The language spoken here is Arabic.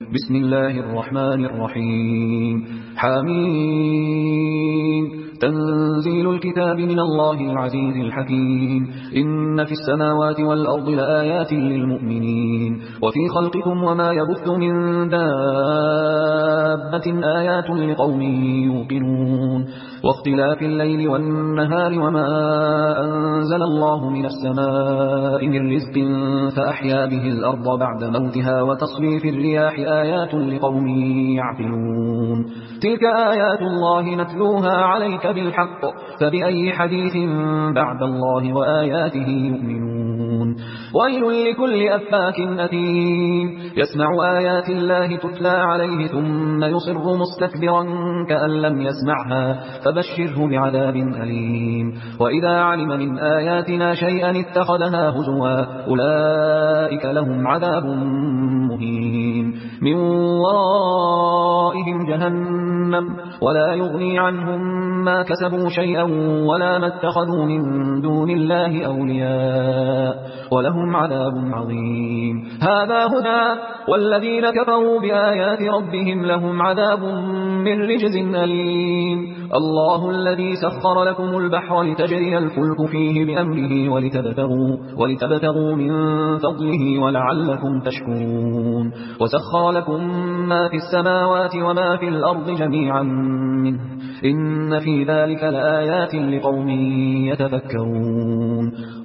بسم الله الرحمن الرحيم حميم تنزيل الكتاب من الله العزيز الحكيم إن في السماوات والأرض لآيات للمؤمنين وفي خلقكم وما يبث من دابة آيات لقوم يوقنون واختلاف الليل والنهار وما أنزل الله من السماء من رزق فأحيا به الأرض بعد موتها وتصريف الرياح آيات لقوم يعقلون تلك آيات الله نتلوها عليك بالحق فبأي حديث بعد الله وآياته يؤمنون ويل لكل أفاك أثيم يسمع آيات الله تتلى عليه ثم يصر مستكبرا كأن لم يسمعها فبشره بعذاب أليم وإذا علم من آياتنا شيئا اتخذها هزوا أولئك لهم عذاب مهين من ورائهم جهنم ولا يغني عنهم ما كسبوا شيئا ولا ما اتخذوا من دون الله أولياء ولهم عذاب عظيم هذا هدى والذين كفروا بآيات ربهم لهم عذاب من رجز أليم الله الذي سخر لكم البحر لتجري الفلك فيه بأمره ولتبتغوا من فضله ولعلكم تشكرون وسخر لكم ما في السماوات وما في الأرض جميعا منه إن في ذلك لآيات لقوم يتفكرون